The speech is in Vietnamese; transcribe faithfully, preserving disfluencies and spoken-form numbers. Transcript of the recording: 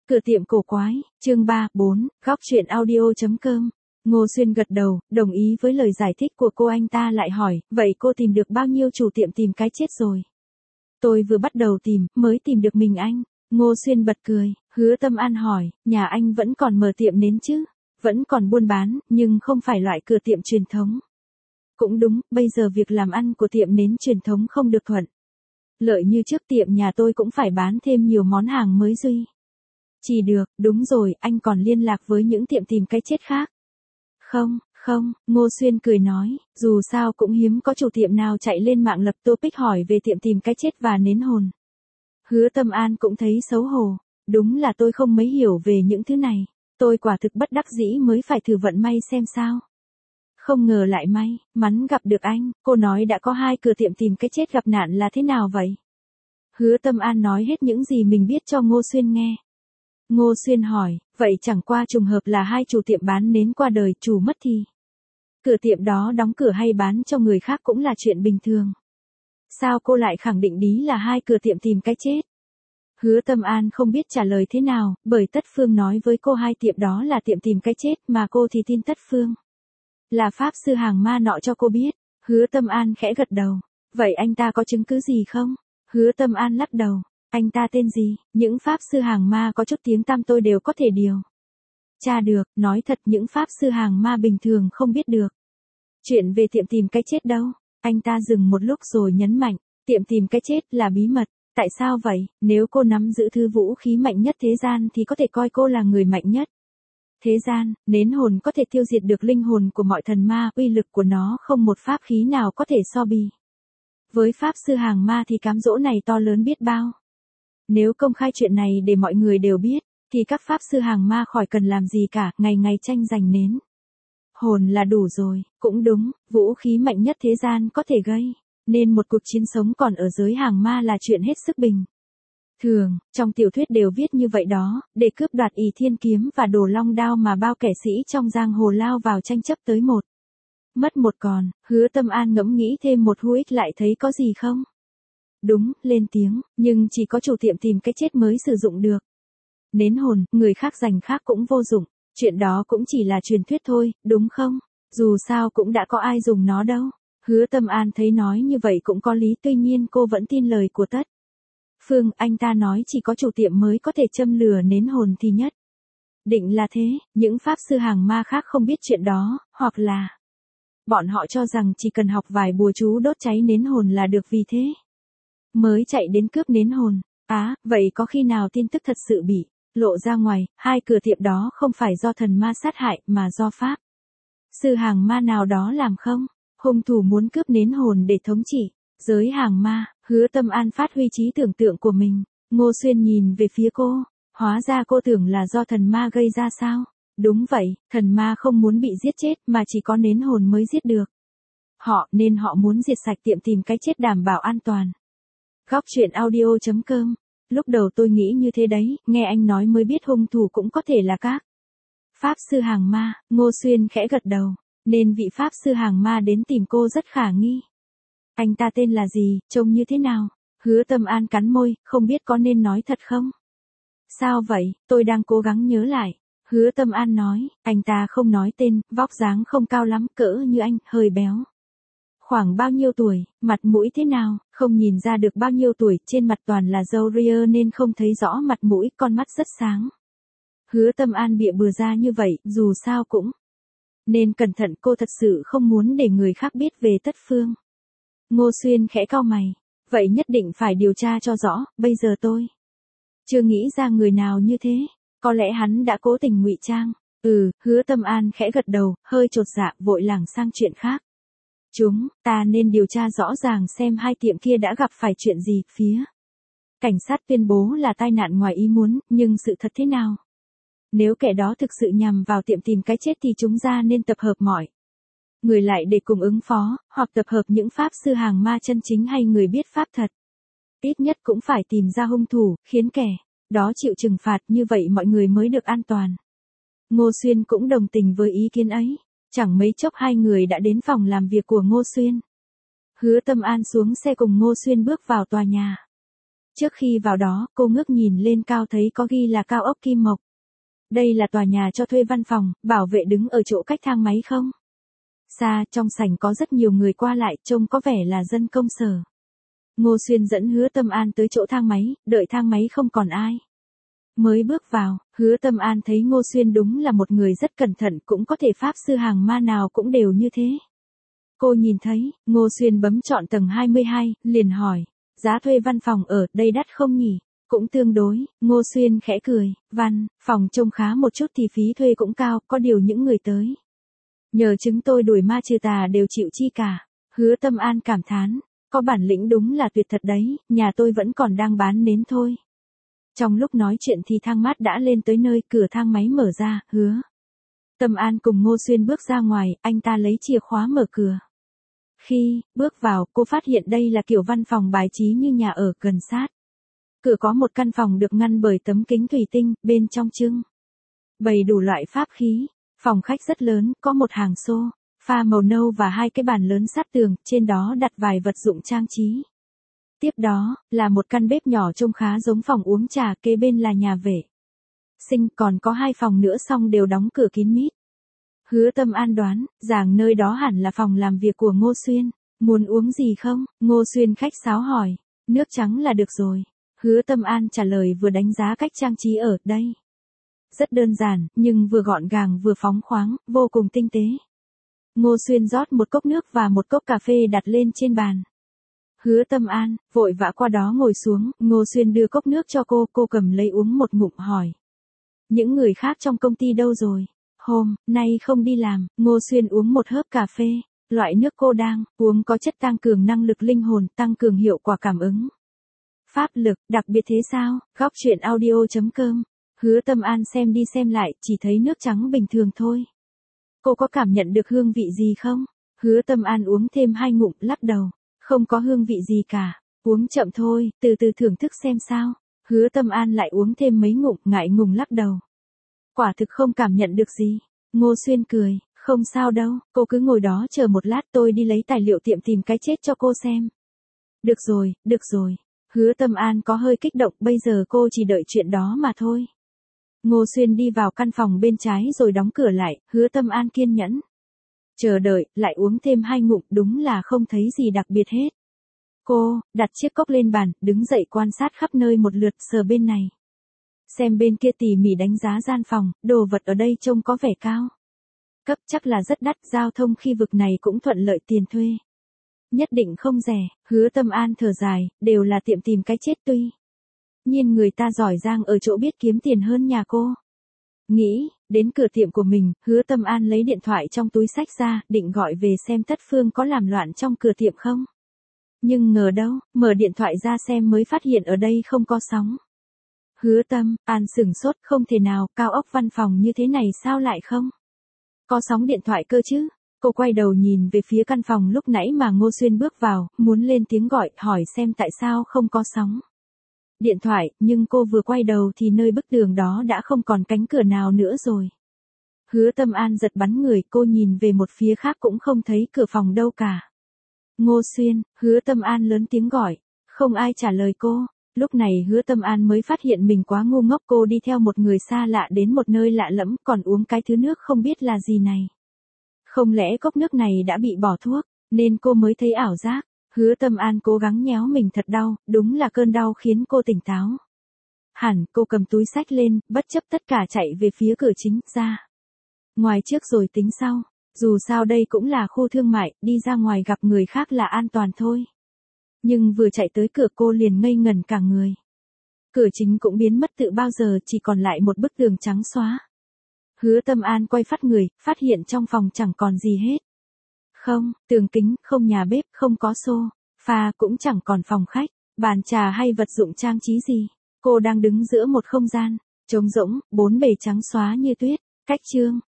Cửa tiệm cổ quái, chương ba, bốn, góc truyện audio.com. Ngô Xuyên gật đầu, đồng ý với lời giải thích của cô. Anh ta lại hỏi, vậy cô tìm được bao nhiêu chủ tiệm tìm cái chết rồi? Tôi vừa bắt đầu tìm, mới tìm được mình anh. Ngô Xuyên bật cười. Hứa Tâm An hỏi, nhà anh vẫn còn mở tiệm nến chứ? Vẫn còn buôn bán, nhưng không phải loại cửa tiệm truyền thống. Cũng đúng, bây giờ việc làm ăn của tiệm nến truyền thống không được thuận lợi như trước. Tiệm nhà tôi cũng phải bán thêm nhiều món hàng mới duy chỉ được. Đúng rồi, anh còn liên lạc với những tiệm tìm cái chết khác? Không, không, Ngô Xuyên cười nói, dù sao cũng hiếm có chủ tiệm nào chạy lên mạng lập topic hỏi về tiệm tìm cái chết và nến hồn. Hứa Tâm An cũng thấy xấu hổ. Đúng là tôi không mấy hiểu về những thứ này. Tôi quả thực bất đắc dĩ mới phải thử vận may xem sao. Không ngờ lại may mắn gặp được anh. Cô nói đã có hai cửa tiệm tìm cái chết gặp nạn là thế nào vậy? Hứa Tâm An nói hết những gì mình biết cho Ngô Xuyên nghe. Ngô Xuyên hỏi, vậy chẳng qua trùng hợp là hai chủ tiệm bán nến qua đời, chủ mất thì cửa tiệm đó đóng cửa hay bán cho người khác cũng là chuyện bình thường. Sao cô lại khẳng định đí là hai cửa tiệm tìm cái chết? Hứa Tâm An không biết trả lời thế nào, bởi Tất Phương nói với cô hai tiệm đó là tiệm tìm cái chết, mà cô thì tin Tất Phương là pháp sư hàng ma nọ cho cô biết. Hứa Tâm An khẽ gật đầu. Vậy anh ta có chứng cứ gì không? Hứa Tâm An lắc đầu. Anh ta tên gì? Những pháp sư hàng ma có chút tiếng tăm tôi đều có thể điều tra được. Nói thật, những pháp sư hàng ma bình thường không biết được chuyện về tiệm tìm cái chết đâu. Anh ta dừng một lúc rồi nhấn mạnh, tiệm tìm cái chết là bí mật. Tại sao vậy? Nếu cô nắm giữ thứ vũ khí mạnh nhất thế gian thì có thể coi cô là người mạnh nhất thế gian. Nến hồn có thể tiêu diệt được linh hồn của mọi thần ma, uy lực của nó không một pháp khí nào có thể so bì với pháp sư hàng ma, thì cám dỗ này to lớn biết bao. Nếu công khai chuyện này để mọi người đều biết, thì các pháp sư hàng ma khỏi cần làm gì cả, ngày ngày tranh giành nến hồn là đủ rồi. Cũng đúng, vũ khí mạnh nhất thế gian có thể gây nên một cuộc chiến sống còn ở giới hàng ma là chuyện hết sức bình thường. Trong tiểu thuyết đều viết như vậy đó, để cướp đoạt Ỷ Thiên kiếm và Đồ Long đao mà bao kẻ sĩ trong giang hồ lao vào tranh chấp tới một mất một còn. Hứa Tâm An ngẫm nghĩ thêm một huých lại thấy có gì không đúng, lên tiếng, nhưng chỉ có chủ tiệm tìm cái chết mới sử dụng được nến hồn, người khác giành khác cũng vô dụng. Chuyện đó cũng chỉ là truyền thuyết thôi, đúng không? Dù sao cũng đã có ai dùng nó đâu. Hứa Tâm An thấy nói như vậy cũng có lý, tuy nhiên cô vẫn tin lời của Tất Phương. Anh ta nói chỉ có chủ tiệm mới có thể châm lửa nến hồn thì nhất định là thế. Những pháp sư hàng ma khác không biết chuyện đó, hoặc là bọn họ cho rằng chỉ cần học vài bùa chú đốt cháy nến hồn là được, vì thế mới chạy đến cướp nến hồn. Á, à, vậy có khi nào tin tức thật sự bị lộ ra ngoài, hai cửa tiệm đó không phải do thần ma sát hại mà do pháp sư hàng ma nào đó làm không? Hung thủ muốn cướp nến hồn để thống trị giới hàng ma. Hứa Tâm An phát huy trí tưởng tượng của mình. Ngô Xuyên nhìn về phía cô. Hóa ra cô tưởng là do thần ma gây ra sao? Đúng vậy, thần ma không muốn bị giết chết mà chỉ có nến hồn mới giết được họ, nên họ muốn diệt sạch tiệm tìm cái chết đảm bảo an toàn. Góc truyện audio.com. Lúc đầu tôi nghĩ như thế đấy, nghe anh nói mới biết hung thủ cũng có thể là các pháp sư hàng ma. Ngô Xuyên khẽ gật đầu. Nên vị pháp sư hàng ma đến tìm cô rất khả nghi. Anh ta tên là gì, trông như thế nào? Hứa Tâm An cắn môi, không biết có nên nói thật không? Sao vậy, tôi đang cố gắng nhớ lại. Hứa Tâm An nói, anh ta không nói tên, vóc dáng không cao lắm, cỡ như anh, hơi béo. Khoảng bao nhiêu tuổi, mặt mũi thế nào? Không nhìn ra được bao nhiêu tuổi, trên mặt toàn là râu ria nên không thấy rõ mặt mũi, con mắt rất sáng. Hứa Tâm An bịa bừa ra như vậy, dù sao cũng nên cẩn thận, cô thật sự không muốn để người khác biết về Tất Phương. Ngô Xuyên khẽ cau mày. Vậy nhất định phải điều tra cho rõ, bây giờ tôi chưa nghĩ ra người nào như thế. Có lẽ hắn đã cố tình ngụy trang. Ừ, Hứa Tâm An khẽ gật đầu, hơi chột dạ, vội lảng sang chuyện khác. Chúng ta nên điều tra rõ ràng xem hai tiệm kia đã gặp phải chuyện gì. Phía cảnh sát tuyên bố là tai nạn ngoài ý muốn, nhưng sự thật thế nào? Nếu kẻ đó thực sự nhằm vào tiệm tìm cái chết thì chúng ta nên tập hợp mọi người lại để cùng ứng phó, hoặc tập hợp những pháp sư hàng ma chân chính hay người biết pháp thật. Ít nhất cũng phải tìm ra hung thủ, khiến kẻ đó chịu trừng phạt, như vậy mọi người mới được an toàn. Ngô Xuyên cũng đồng tình với ý kiến ấy. Chẳng mấy chốc hai người đã đến phòng làm việc của Ngô Xuyên. Hứa Tâm An xuống xe cùng Ngô Xuyên bước vào tòa nhà. Trước khi vào đó, cô ngước nhìn lên cao thấy có ghi là cao ốc Kim Mộc. Đây là tòa nhà cho thuê văn phòng, bảo vệ đứng ở chỗ cách thang máy không? Xa, trong sảnh có rất nhiều người qua lại, trông có vẻ là dân công sở. Ngô Xuyên dẫn Hứa Tâm An tới chỗ thang máy, đợi thang máy không còn ai. Mới bước vào, Hứa Tâm An thấy Ngô Xuyên đúng là một người rất cẩn thận, cũng có thể pháp sư hàng ma nào cũng đều như thế. Cô nhìn thấy, Ngô Xuyên bấm chọn tầng hai mươi hai, liền hỏi, giá thuê văn phòng ở đây đắt không nhỉ? Cũng tương đối, Ngô Xuyên khẽ cười, văn, phòng trông khá một chút thì phí thuê cũng cao, có điều những người tới. Nhờ chứng tôi đuổi ma trừ tà đều chịu chi cả. Hứa Tâm An cảm thán, có bản lĩnh đúng là tuyệt thật đấy, nhà tôi vẫn còn đang bán nến thôi. Trong lúc nói chuyện thì thang mát đã lên tới nơi, cửa thang máy mở ra, Hứa Tâm An cùng Ngô Xuyên bước ra ngoài, anh ta lấy chìa khóa mở cửa. Khi bước vào, cô phát hiện đây là kiểu văn phòng bài trí như nhà ở gần sát. Cửa có một căn phòng được ngăn bởi tấm kính thủy tinh, bên trong trưng bày đủ loại pháp khí. Phòng khách rất lớn, có một hàng xô pha màu nâu và hai cái bàn lớn sát tường, trên đó đặt vài vật dụng trang trí. Tiếp đó, là một căn bếp nhỏ trông khá giống phòng uống trà, kế bên là nhà vệ sinh, còn có hai phòng nữa xong đều đóng cửa kín mít. Hứa Tâm An đoán, rằng nơi đó hẳn là phòng làm việc của Ngô Xuyên. Muốn uống gì không? Ngô Xuyên khách sáo hỏi. Nước trắng là được rồi. Hứa Tâm An trả lời vừa đánh giá cách trang trí ở đây. Rất đơn giản, nhưng vừa gọn gàng vừa phóng khoáng, vô cùng tinh tế. Ngô Xuyên rót một cốc nước và một cốc cà phê đặt lên trên bàn. Hứa Tâm An, vội vã qua đó ngồi xuống, Ngô Xuyên đưa cốc nước cho cô, cô cầm lấy uống một ngụm hỏi. Những người khác trong công ty đâu rồi? Hôm nay không đi làm. Ngô Xuyên uống một hớp cà phê. Loại nước cô đang uống có chất tăng cường năng lực linh hồn, tăng cường hiệu quả cảm ứng pháp lực, đặc biệt thế sao? Góc truyện audio chấm com. Hứa Tâm An xem đi xem lại, chỉ thấy nước trắng bình thường thôi. Cô có cảm nhận được hương vị gì không? Hứa Tâm An uống thêm hai ngụm, lắc đầu. Không có hương vị gì cả. Uống chậm thôi, từ từ thưởng thức xem sao. Hứa Tâm An lại uống thêm mấy ngụm, ngại ngùng lắc đầu. Quả thực không cảm nhận được gì. Ngô Xuyên cười, không sao đâu, cô cứ ngồi đó chờ một lát, tôi đi lấy tài liệu tiệm tìm cái chết cho cô xem. Được rồi, được rồi. Hứa Tâm An có hơi kích động, bây giờ cô chỉ đợi chuyện đó mà thôi. Ngô Xuyên đi vào căn phòng bên trái rồi đóng cửa lại, Hứa Tâm An kiên nhẫn chờ đợi, lại uống thêm hai ngụm, đúng là không thấy gì đặc biệt hết. Cô đặt chiếc cốc lên bàn, đứng dậy quan sát khắp nơi một lượt, sờ bên này xem bên kia, tỉ mỉ đánh giá gian phòng, đồ vật ở đây trông có vẻ cao cấp, chắc là rất đắt, giao thông khi vực này cũng thuận lợi, tiền thuê nhất định không rẻ. Hứa Tâm An thở dài, đều là tiệm tìm cái chết, tuy nhiên người ta giỏi giang ở chỗ biết kiếm tiền hơn nhà cô. Nghĩ đến cửa tiệm của mình, Hứa Tâm An lấy điện thoại trong túi xách ra, định gọi về xem Tất Phương có làm loạn trong cửa tiệm không. Nhưng ngờ đâu, mở điện thoại ra xem mới phát hiện ở đây không có sóng. Hứa Tâm An sửng sốt, không thể nào, cao ốc văn phòng như thế này sao lại không có sóng điện thoại cơ chứ. Cô quay đầu nhìn về phía căn phòng lúc nãy mà Ngô Xuyên bước vào, muốn lên tiếng gọi, hỏi xem tại sao không có sóng điện thoại, nhưng cô vừa quay đầu thì nơi bức tường đó đã không còn cánh cửa nào nữa rồi. Hứa Tâm An giật bắn người, cô nhìn về một phía khác cũng không thấy cửa phòng đâu cả. Ngô Xuyên, Hứa Tâm An lớn tiếng gọi, không ai trả lời cô. Lúc này Hứa Tâm An mới phát hiện mình quá ngu ngốc, cô đi theo một người xa lạ đến một nơi lạ lẫm, còn uống cái thứ nước không biết là gì này. Không lẽ cốc nước này đã bị bỏ thuốc, nên cô mới thấy ảo giác. Hứa Tâm An cố gắng nhéo mình thật đau, đúng là cơn đau khiến cô tỉnh táo. Hẳn, cô cầm túi xách lên, bất chấp tất cả chạy về phía cửa chính, ra ngoài trước rồi tính sau. Dù sao đây cũng là khu thương mại, đi ra ngoài gặp người khác là an toàn thôi. Nhưng vừa chạy tới cửa cô liền ngây ngẩn cả người. Cửa chính cũng biến mất từ bao giờ, chỉ còn lại một bức tường trắng xóa. Hứa Tâm An quay phát người, phát hiện trong phòng chẳng còn gì hết. Không, tường kính, không nhà bếp, không có xô pha, cũng chẳng còn phòng khách, bàn trà hay vật dụng trang trí gì. Cô đang đứng giữa một không gian trống rỗng, bốn bề trắng xóa như tuyết. Cách chương